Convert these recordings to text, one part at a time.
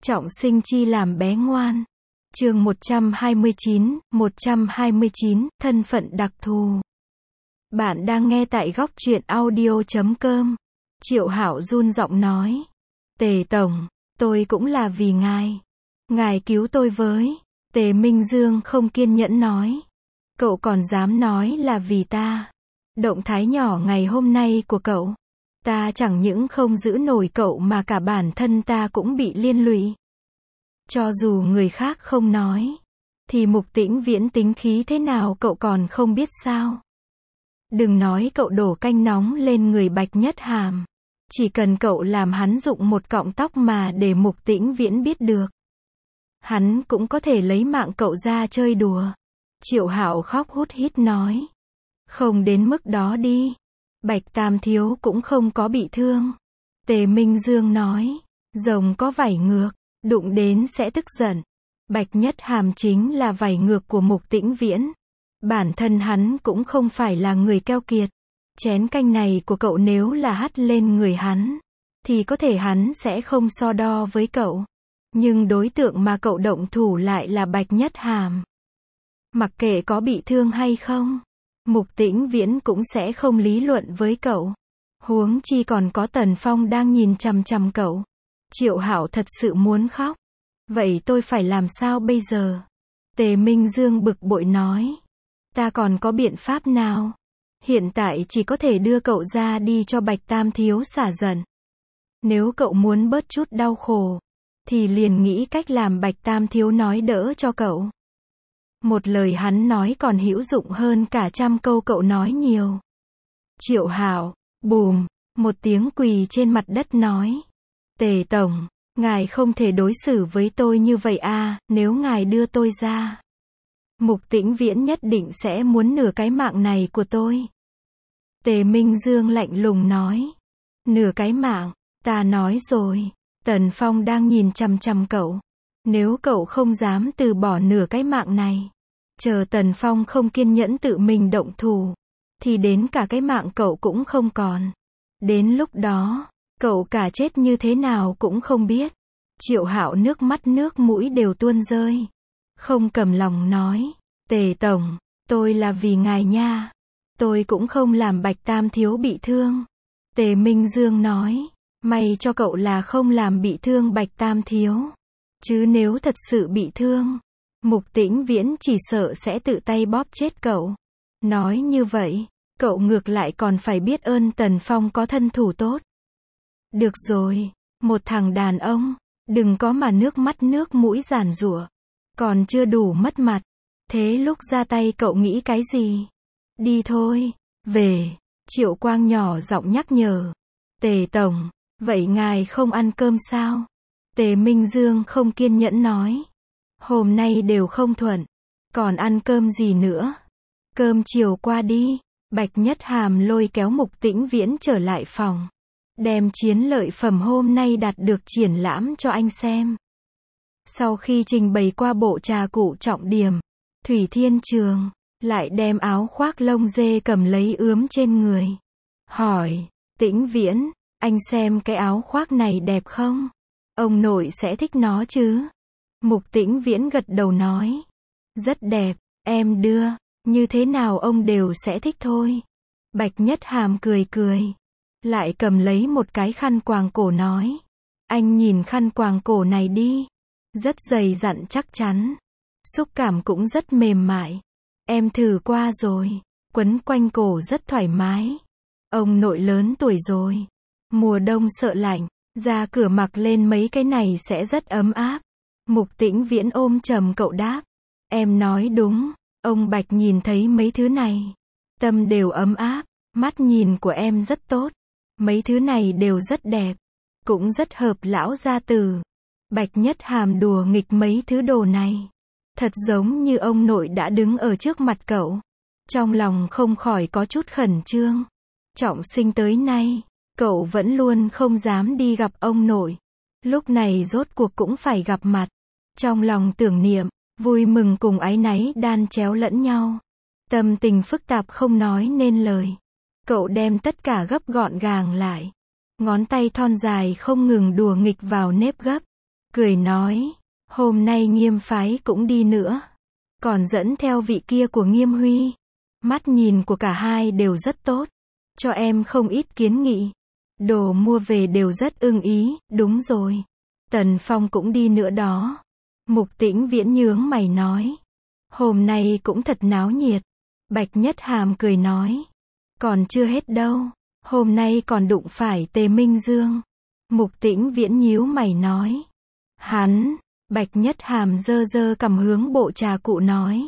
Trọng sinh chi làm bé ngoan. Chương 129, thân phận đặc thù. Bạn đang nghe tại góc truyện audio.com. Triệu Hạo run giọng nói. Tề Tổng, tôi cũng là vì ngài. Ngài cứu tôi với. Tề Minh Dương không kiên nhẫn nói. Cậu còn dám nói là vì ta. Động thái nhỏ ngày hôm nay của cậu. Ta chẳng những không giữ nổi cậu mà cả bản thân ta cũng bị liên lụy. Cho dù người khác không nói, thì Mục Tĩnh Viễn tính khí thế nào cậu còn không biết sao. Đừng nói cậu đổ canh nóng lên người Bạch Nhất Hàm. Chỉ cần cậu làm hắn rụng một cọng tóc mà để Mục Tĩnh Viễn biết được, hắn cũng có thể lấy mạng cậu ra chơi đùa. Triệu Hạo khóc hút hít nói. Không đến mức đó đi. Bạch Tam Thiếu cũng không có bị thương. Tề Minh Dương nói. Rồng có vảy ngược, đụng đến sẽ tức giận. Bạch Nhất Hàm chính là vảy ngược của Mục Tĩnh Viễn. Bản thân hắn cũng không phải là người keo kiệt. Chén canh này của cậu nếu là hắt lên người hắn, thì có thể hắn sẽ không so đo với cậu. Nhưng đối tượng mà cậu động thủ lại là Bạch Nhất Hàm. Mặc kệ có bị thương hay không, Mục Tĩnh Viễn cũng sẽ không lý luận với cậu. Huống chi còn có Tần Phong đang nhìn chằm chằm cậu. Triệu Hạo thật sự muốn khóc. Vậy tôi phải làm sao bây giờ? Tề Minh Dương bực bội nói. Ta còn có biện pháp nào? Hiện tại chỉ có thể đưa cậu ra đi cho Bạch Tam Thiếu xả giận. Nếu cậu muốn bớt chút đau khổ, thì liền nghĩ cách làm Bạch Tam Thiếu nói đỡ cho cậu. Một lời hắn nói còn hữu dụng hơn cả 100 câu cậu nói nhiều. Triệu Hạo, bùm, một tiếng quỳ trên mặt đất nói. Tề Tổng, ngài không thể đối xử với tôi như vậy à, nếu ngài đưa tôi ra, Mục Tĩnh Viễn nhất định sẽ muốn nửa cái mạng này của tôi. Tề Minh Dương lạnh lùng nói. Nửa cái mạng, ta nói rồi, Tần Phong đang nhìn chằm chằm cậu. Nếu cậu không dám từ bỏ nửa cái mạng này, chờ Tần Phong không kiên nhẫn tự mình động thủ, thì đến cả cái mạng cậu cũng không còn. Đến lúc đó, cậu cả chết như thế nào cũng không biết. Triệu Hạo nước mắt nước mũi đều tuôn rơi. Không cầm lòng nói. Tề Tổng, tôi là vì ngài nha. Tôi cũng không làm Bạch Tam Thiếu bị thương. Tề Minh Dương nói. May cho cậu là không làm bị thương Bạch Tam Thiếu. Chứ nếu thật sự bị thương, Mục Tĩnh Viễn chỉ sợ sẽ tự tay bóp chết cậu. Nói như vậy, cậu ngược lại còn phải biết ơn Tần Phong có thân thủ tốt. Được rồi, một thằng đàn ông, đừng có mà nước mắt nước mũi giàn giụa. Còn chưa đủ mất mặt. Thế lúc ra tay cậu nghĩ cái gì? Đi thôi, về. Triệu Quang nhỏ giọng nhắc nhở. Tề Tổng, vậy ngài không ăn cơm sao? Tề Minh Dương không kiên nhẫn nói. Hôm nay đều không thuận, còn ăn cơm gì nữa? Cơm chiều qua đi. Bạch Nhất Hàm lôi kéo Mục Tĩnh Viễn trở lại phòng. Đem chiến lợi phẩm hôm nay đạt được triển lãm cho anh xem. Sau khi trình bày qua bộ trà cụ trọng điểm, Thủy Thiên Trường lại đem áo khoác lông dê cầm lấy ướm trên người. Hỏi, Tĩnh Viễn, anh xem cái áo khoác này đẹp không? Ông nội sẽ thích nó chứ? Mục Tĩnh Viễn gật đầu nói. Rất đẹp, em đưa, như thế nào ông đều sẽ thích thôi. Bạch Nhất Hàm cười cười. Lại cầm lấy một cái khăn quàng cổ nói. Anh nhìn khăn quàng cổ này đi. Rất dày dặn chắc chắn. Xúc cảm cũng rất mềm mại. Em thử qua rồi. Quấn quanh cổ rất thoải mái. Ông nội lớn tuổi rồi. Mùa đông sợ lạnh. Ra cửa mặc lên mấy cái này sẽ rất ấm áp. Mục Tĩnh Viễn ôm chầm cậu đáp. Em nói đúng. Ông Bạch nhìn thấy mấy thứ này, tâm đều ấm áp. Mắt nhìn của em rất tốt. Mấy thứ này đều rất đẹp. Cũng rất hợp lão gia tử. Bạch Nhất Hàm đùa nghịch mấy thứ đồ này. Thật giống như ông nội đã đứng ở trước mặt cậu. Trong lòng không khỏi có chút khẩn trương. Trọng sinh tới nay, cậu vẫn luôn không dám đi gặp ông nội. Lúc này rốt cuộc cũng phải gặp mặt. Trong lòng tưởng niệm, vui mừng cùng áy náy đan chéo lẫn nhau. Tâm tình phức tạp không nói nên lời. Cậu đem tất cả gấp gọn gàng lại. Ngón tay thon dài không ngừng đùa nghịch vào nếp gấp. cười nói, hôm nay Nghiêm phái cũng đi nữa. Còn dẫn theo vị kia của Nghiêm Huy. Mắt nhìn của cả hai đều rất tốt. Cho em không ít kiến nghị. Đồ mua về đều rất ưng ý, đúng rồi. Tần Phong cũng đi nữa đó. Mục Tĩnh Viễn nhướng mày nói. Hôm nay cũng thật náo nhiệt. Bạch Nhất Hàm cười nói. Còn chưa hết đâu. Hôm nay còn đụng phải Tề Minh Dương. Mục Tĩnh Viễn nhíu mày nói. Hắn, Bạch Nhất Hàm giơ giơ cầm hướng bộ trà cụ nói.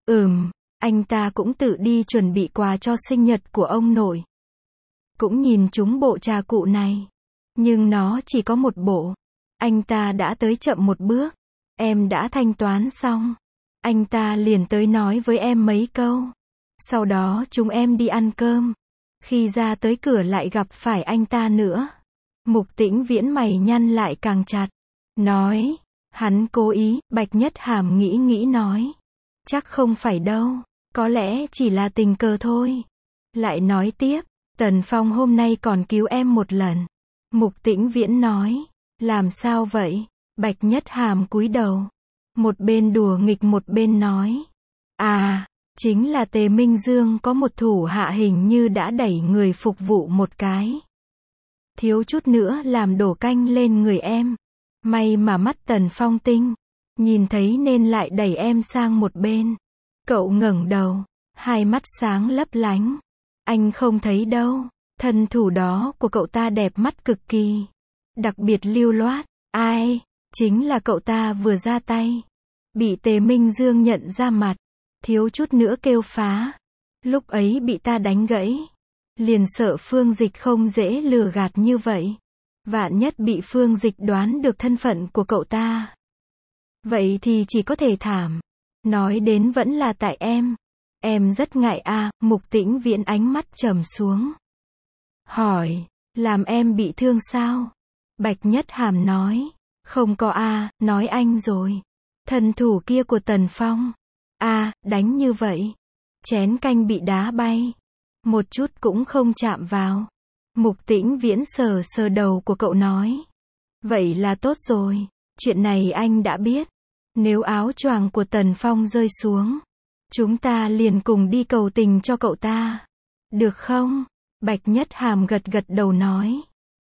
Anh ta cũng tự đi chuẩn bị quà cho sinh nhật của ông nội. Cũng nhìn chúng bộ trà cụ này. Nhưng nó chỉ có một bộ. Anh ta đã tới chậm một bước. Em đã thanh toán xong. Anh ta liền tới nói với em mấy câu. Sau đó chúng em đi ăn cơm. Khi ra tới cửa lại gặp phải anh ta nữa. Mục Tĩnh Viễn mày nhăn lại càng chặt. Nói. Hắn cố ý, Bạch Nhất Hàm nghĩ nói. Chắc không phải đâu. Có lẽ chỉ là tình cờ thôi. Lại nói tiếp. Tần Phong hôm nay còn cứu em một lần. Mục Tĩnh Viễn nói. Làm sao vậy? Bạch Nhất Hàm cúi đầu. Một bên đùa nghịch một bên nói. Chính là Tề Minh Dương có một thủ hạ hình như đã đẩy người phục vụ một cái. Thiếu chút nữa làm đổ canh lên người em. May mà mắt Tần Phong tinh. Nhìn thấy nên lại đẩy em sang một bên. Cậu ngẩng đầu. Hai mắt sáng lấp lánh. Anh không thấy đâu. Thân thủ đó của cậu ta đẹp mắt cực kỳ. Đặc biệt lưu loát. Ai? Chính là cậu ta vừa ra tay. Bị Tề Minh Dương nhận ra mặt. Thiếu chút nữa kêu phá. Lúc ấy bị ta đánh gãy. Liền sợ Phương Dịch không dễ lừa gạt như vậy. Vạn nhất bị Phương Dịch đoán được thân phận của cậu ta. Vậy thì chỉ có thể thảm. Nói đến vẫn là tại em. Em rất ngại Mục Tĩnh Viễn ánh mắt trầm xuống. Hỏi, làm em bị thương sao? Bạch Nhất Hàm nói. Không có nói anh rồi. Thần thủ kia của Tần Phong. Đánh như vậy. Chén canh bị đá bay. Một chút cũng không chạm vào. Mục Tĩnh Viễn sờ sờ đầu của cậu nói. Vậy là tốt rồi. Chuyện này anh đã biết. Nếu áo choàng của Tần Phong rơi xuống. Chúng ta liền cùng đi cầu tình cho cậu ta. Được không? Bạch Nhất Hàm gật gật đầu nói.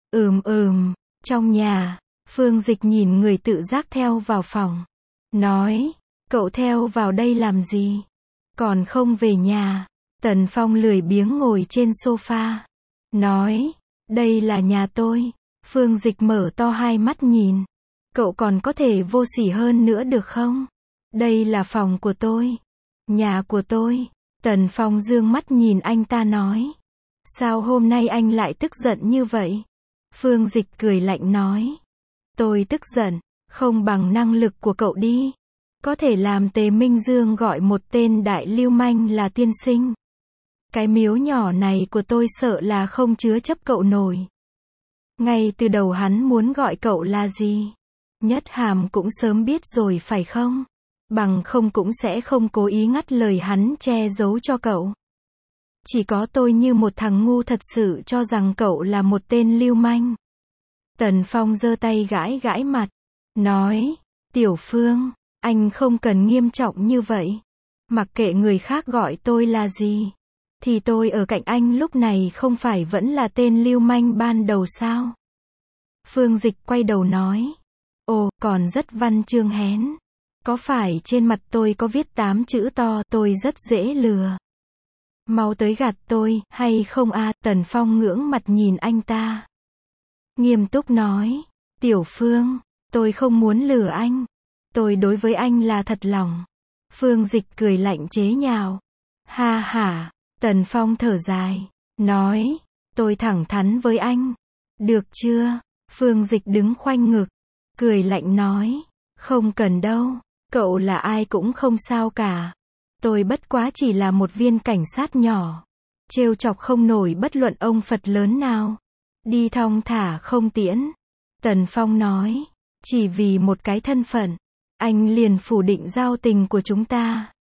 Trong nhà. Phương Dịch nhìn người tự giác theo vào phòng. Nói. Cậu theo vào đây làm gì? Còn không về nhà. Tần Phong lười biếng ngồi trên sofa. Nói. Đây là nhà tôi. Phương Dịch mở to hai mắt nhìn. Cậu còn có thể vô sỉ hơn nữa được không? Đây là phòng của tôi. Nhà của tôi. Tần Phong dương mắt nhìn anh ta nói. Sao hôm nay anh lại tức giận như vậy? Phương Dịch cười lạnh nói. Tôi tức giận. Không bằng năng lực của cậu đi. Có thể làm Tề Minh Dương gọi một tên đại lưu manh là tiên sinh. Cái miếu nhỏ này của tôi sợ là không chứa chấp cậu nổi. Ngay từ đầu hắn muốn gọi cậu là gì? Nhất Hàm cũng sớm biết rồi phải không? Bằng không cũng sẽ không cố ý ngắt lời hắn che giấu cho cậu. Chỉ có tôi như một thằng ngu thật sự cho rằng cậu là một tên lưu manh. Tần Phong giơ tay gãi gãi mặt. Nói. Tiểu Phương. Anh không cần nghiêm trọng như vậy. Mặc kệ người khác gọi tôi là gì. Thì tôi ở cạnh anh lúc này không phải vẫn là tên lưu manh ban đầu sao? Phương Dịch quay đầu nói. Ồ, còn rất văn chương hén. Có phải trên mặt tôi có viết 8 chữ to tôi rất dễ lừa? Mau tới gạt tôi, hay không Tần Phong ngưỡng mặt nhìn anh ta. Nghiêm túc nói. Tiểu Phương, tôi không muốn lừa anh. Tôi đối với anh là thật lòng. Phương Dịch cười lạnh chế nhạo. Ha ha. Tần Phong thở dài. Nói. Tôi thẳng thắn với anh. Được chưa? Phương Dịch đứng khoanh ngực. Cười lạnh nói. Không cần đâu. Cậu là ai cũng không sao cả. Tôi bất quá chỉ là một viên cảnh sát nhỏ. Trêu chọc không nổi bất luận ông Phật lớn nào. Đi thong thả không tiễn. Tần Phong nói. Chỉ vì một cái thân phận. Anh liền phủ định giao tình của chúng ta.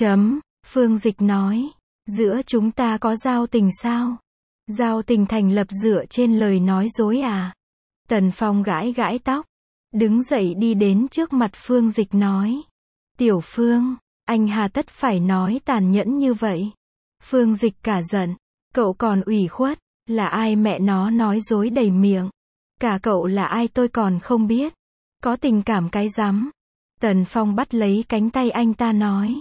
Phương Dịch nói. Giữa chúng ta có giao tình sao? Giao tình thành lập dựa trên lời nói dối à? Tần Phong gãi gãi tóc. đứng dậy đi đến trước mặt Phương Dịch nói. Tiểu Phương, anh hà tất phải nói tàn nhẫn như vậy. Phương Dịch cả giận, cậu còn ủy khuất, là ai mẹ nó nói dối đầy miệng. Cả cậu là ai tôi còn không biết. Có tình cảm cái rắm. Tần Phong bắt lấy cánh tay anh ta nói.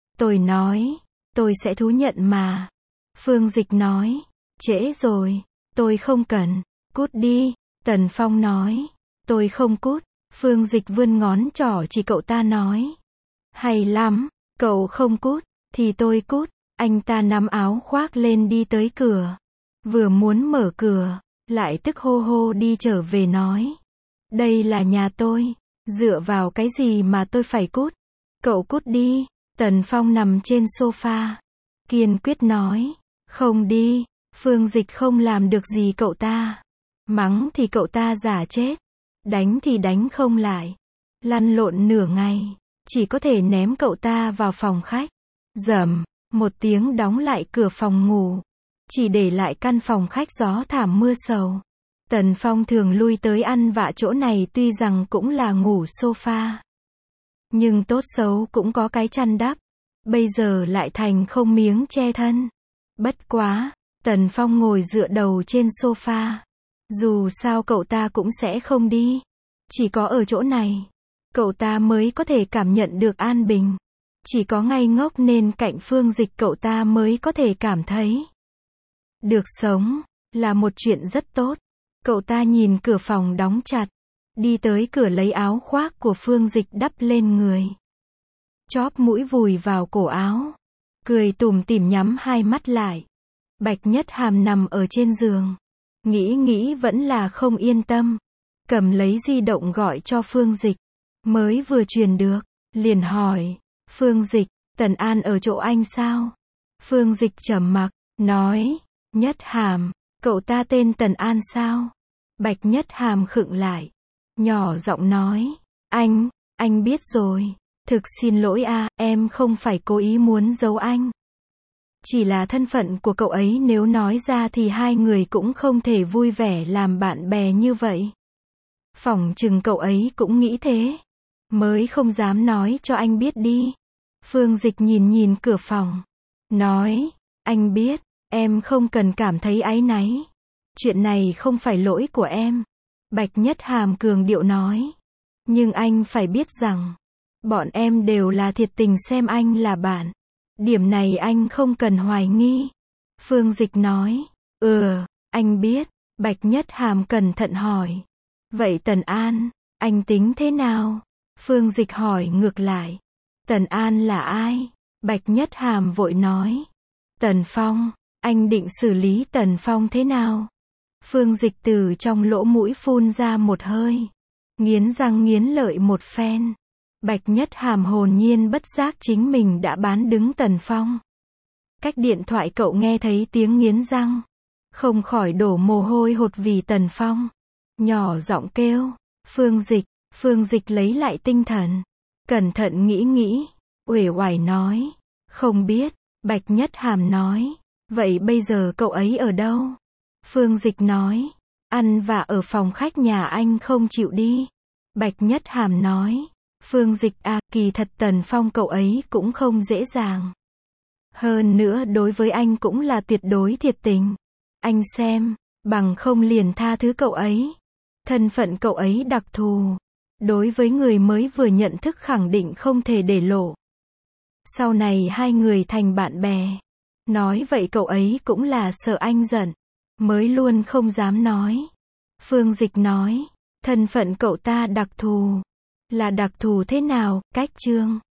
Tôi sẽ thú nhận mà. Phương Dịch nói, trễ rồi, tôi không cần, cút đi. Tần Phong nói, tôi không cút. Phương Dịch vươn ngón trỏ chỉ cậu ta nói. Hay lắm, cậu không cút, thì tôi cút. Anh ta nắm áo khoác lên đi tới cửa. Vừa muốn mở cửa, lại tức hô hô đi trở về nói. Đây là nhà tôi, dựa vào cái gì mà tôi phải cút? Cậu cút đi. Tần Phong nằm trên sofa, kiên quyết nói. Không đi. Phương Dịch không làm được gì cậu ta. Mắng thì cậu ta giả chết. Đánh thì đánh không lại. Lăn lộn nửa ngày, chỉ có thể ném cậu ta vào phòng khách. Rầm, một tiếng đóng lại cửa phòng ngủ. Chỉ để lại căn phòng khách gió thảm mưa sầu. Tần Phong thường lui tới ăn vạ chỗ này tuy rằng cũng là ngủ sofa. Nhưng tốt xấu cũng có cái chăn đắp. Bây giờ lại thành không miếng che thân. Bất quá, Tần Phong ngồi dựa đầu trên sofa. Dù sao cậu ta cũng sẽ không đi. Chỉ có ở chỗ này, cậu ta mới có thể cảm nhận được an bình. Chỉ có ngây ngốc nên cạnh Phương Dịch cậu ta mới có thể cảm thấy. Được sống, là một chuyện rất tốt. Cậu ta nhìn cửa phòng đóng chặt. Đi tới cửa lấy áo khoác của Phương Dịch đắp lên người. Chóp mũi vùi vào cổ áo. Cười tủm tỉm nhắm hai mắt lại. Bạch Nhất Hàm nằm ở trên giường. Nghĩ vẫn là không yên tâm. Cầm lấy di động gọi cho Phương Dịch. Mới vừa truyền được, liền hỏi. Phương Dịch, Tần An ở chỗ anh sao? Phương Dịch trầm mặc, nói. Nhất Hàm, cậu ta tên Tần An sao? Bạch Nhất Hàm khựng lại. Nhỏ giọng nói. Anh biết rồi. Thực xin lỗi em không phải cố ý muốn giấu anh. Chỉ là thân phận của cậu ấy nếu nói ra thì hai người cũng không thể vui vẻ làm bạn bè như vậy. Phỏng chừng cậu ấy cũng nghĩ thế. Mới không dám nói cho anh biết đi. Phương Dịch nhìn cửa phòng. Nói, anh biết, em không cần cảm thấy áy náy. Chuyện này không phải lỗi của em. Bạch Nhất Hàm cường điệu nói. Nhưng anh phải biết rằng, bọn em đều là thiệt tình xem anh là bạn. Điểm này anh không cần hoài nghi. Phương Dịch nói. Anh biết. Bạch Nhất Hàm cẩn thận hỏi. Vậy Tần An, anh tính thế nào? Phương Dịch hỏi ngược lại. Tần An là ai? Bạch Nhất Hàm vội nói. Tần Phong, anh định xử lý Tần Phong thế nào? Phương Dịch từ trong lỗ mũi phun ra một hơi. Nghiến răng nghiến lợi một phen. Bạch Nhất Hàm hồn nhiên bất giác chính mình đã bán đứng Tần Phong. Cách điện thoại cậu nghe thấy tiếng nghiến răng. Không khỏi đổ mồ hôi hột vì Tần Phong. Nhỏ giọng kêu. Phương Dịch lấy lại tinh thần. Cẩn thận nghĩ. Uể oải nói. Không biết. Bạch Nhất Hàm nói. Vậy bây giờ cậu ấy ở đâu? Phương Dịch nói. Ăn vạ ở phòng khách nhà anh không chịu đi. Bạch Nhất Hàm nói. Phương Dịch kỳ thật Tần Phong cậu ấy cũng không dễ dàng. Hơn nữa đối với anh cũng là tuyệt đối thiệt tình. Anh xem, bằng không liền tha thứ cậu ấy. Thân phận cậu ấy đặc thù. Đối với người mới vừa nhận thức khẳng định không thể để lộ. Sau này hai người thành bạn bè. Nói vậy cậu ấy cũng là sợ anh giận. Mới luôn không dám nói. Phương Dịch nói. Thân phận cậu ta đặc thù. Là đặc thù thế nào, cách chương?